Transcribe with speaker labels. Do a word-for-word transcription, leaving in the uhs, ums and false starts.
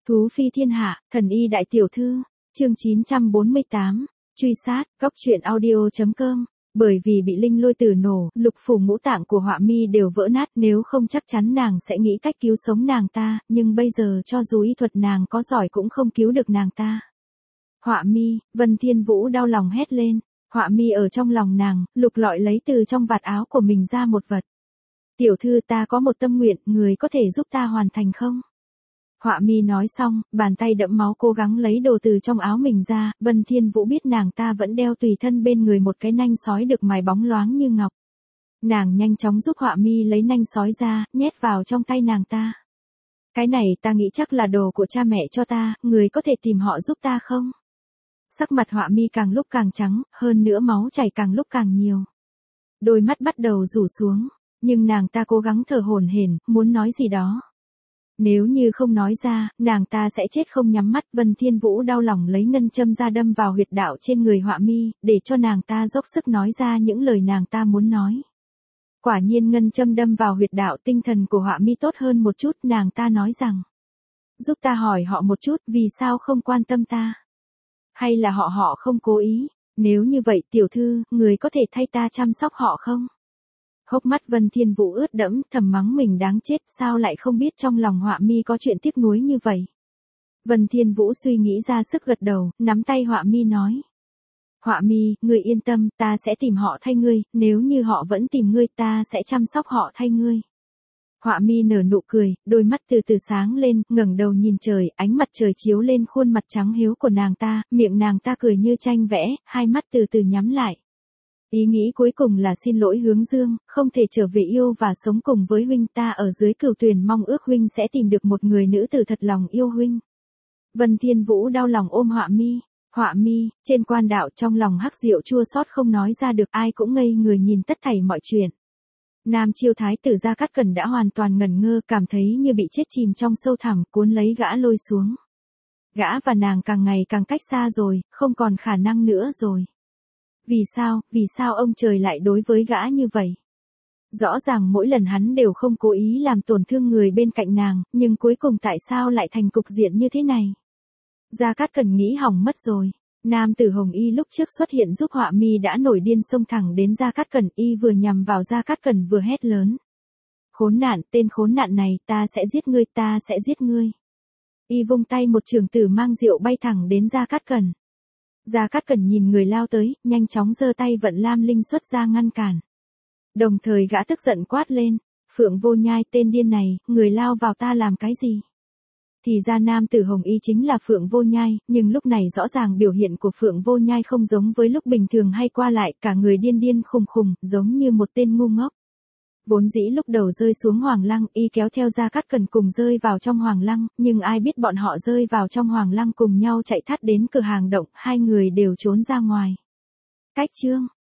Speaker 1: Thú phi thiên hạ, thần y đại tiểu thư, chương chín trăm bốn mươi tám, truy sát, góc truyện audio chấm com. Bởi vì bị linh lôi tử nổ, lục phủ ngũ tạng của Họa Mi đều vỡ nát, nếu không chắc chắn nàng sẽ nghĩ cách cứu sống nàng ta, nhưng bây giờ cho dù y thuật nàng có giỏi cũng không cứu được nàng ta. Họa Mi, Vân Thiên Vũ đau lòng hét lên. Họa Mi ở trong lòng nàng, lục lọi lấy từ trong vạt áo của mình ra một vật. Tiểu thư, ta có một tâm nguyện, người có thể giúp ta hoàn thành không? Họa Mi nói xong, bàn tay đẫm máu cố gắng lấy đồ từ trong áo mình ra, Vân Thiên Vũ biết nàng ta vẫn đeo tùy thân bên người một cái nanh sói được mài bóng loáng như ngọc. Nàng nhanh chóng giúp Họa Mi lấy nanh sói ra, nhét vào trong tay nàng ta. Cái này ta nghĩ chắc là đồ của cha mẹ cho ta, người có thể tìm họ giúp ta không? Sắc mặt Họa Mi càng lúc càng trắng, hơn nữa máu chảy càng lúc càng nhiều. Đôi mắt bắt đầu rủ xuống, nhưng nàng ta cố gắng thở hổn hển, muốn nói gì đó. Nếu như không nói ra, nàng ta sẽ chết không nhắm mắt. Vân Thiên Vũ đau lòng lấy ngân châm ra đâm vào huyệt đạo trên người Họa Mi, để cho nàng ta dốc sức nói ra những lời nàng ta muốn nói. Quả nhiên ngân châm đâm vào huyệt đạo, tinh thần của Họa Mi tốt hơn một chút, nàng ta nói rằng: giúp ta hỏi họ một chút, vì sao không quan tâm ta? Hay là họ họ không cố ý? Nếu như vậy tiểu thư, người có thể thay ta chăm sóc họ không? Hốc mắt Vân Thiên Vũ ướt đẫm, thầm mắng mình đáng chết, sao lại không biết trong lòng Họa Mi có chuyện tiếc nuối như vậy. Vân Thiên Vũ suy nghĩ ra sức gật đầu, nắm tay Họa Mi nói: Họa Mi, ngươi yên tâm, ta sẽ tìm họ thay ngươi, nếu như họ vẫn tìm ngươi, ta sẽ chăm sóc họ thay ngươi. Họa Mi nở nụ cười, đôi mắt từ từ sáng lên, ngẩng đầu nhìn trời, ánh mặt trời chiếu lên khuôn mặt trắng hiếu của nàng ta, miệng nàng ta cười như tranh vẽ, hai mắt từ từ nhắm lại. Ý nghĩ cuối cùng là xin lỗi Hướng Dương, không thể trở về yêu và sống cùng với huynh, ta ở dưới cửu tuyền mong ước huynh sẽ tìm được một người nữ tử thật lòng yêu huynh. Vân Thiên Vũ đau lòng ôm Họa Mi. Họa Mi, trên quan đạo trong lòng hắc diệu chua xót không nói ra được, ai cũng ngây người nhìn tất thảy mọi chuyện. Nam Chiêu Thái tử Gia Cát Cẩn đã hoàn toàn ngẩn ngơ, cảm thấy như bị chết chìm trong sâu thẳm, cuốn lấy gã lôi xuống. Gã và nàng càng ngày càng cách xa rồi, không còn khả năng nữa rồi. Vì sao, vì sao ông trời lại đối với gã như vậy? Rõ ràng mỗi lần hắn đều không cố ý làm tổn thương người bên cạnh nàng, nhưng cuối cùng tại sao lại thành cục diện như thế này? Gia Cát Cẩn nghĩ hỏng mất rồi. Nam tử Hồng Y lúc trước xuất hiện giúp Họa Mi đã nổi điên xông thẳng đến Gia Cát Cẩn, y vừa nhằm vào Gia Cát Cẩn vừa hét lớn: khốn nạn, tên khốn nạn này, ta sẽ giết ngươi, ta sẽ giết ngươi. Y vung tay một chưởng tử mang rượu bay thẳng đến Gia Cát Cẩn. Gia Cát Cẩn nhìn người lao tới, nhanh chóng giơ tay vận Lam Linh xuất ra ngăn cản. Đồng thời gã tức giận quát lên: Phượng Vô Nhai, tên điên này, người lao vào ta làm cái gì? Thì ra nam tử Hồng Y chính là Phượng Vô Nhai, nhưng lúc này rõ ràng biểu hiện của Phượng Vô Nhai không giống với lúc bình thường hay qua lại, cả người điên điên khùng khùng, giống như một tên ngu ngốc. Vốn dĩ lúc đầu rơi xuống Hoàng Lăng, y kéo theo Gia Cát Cẩn cùng rơi vào trong Hoàng Lăng, nhưng ai biết bọn họ rơi vào trong Hoàng Lăng cùng nhau chạy thắt đến cửa hàng động, hai người đều trốn ra ngoài. Cách chương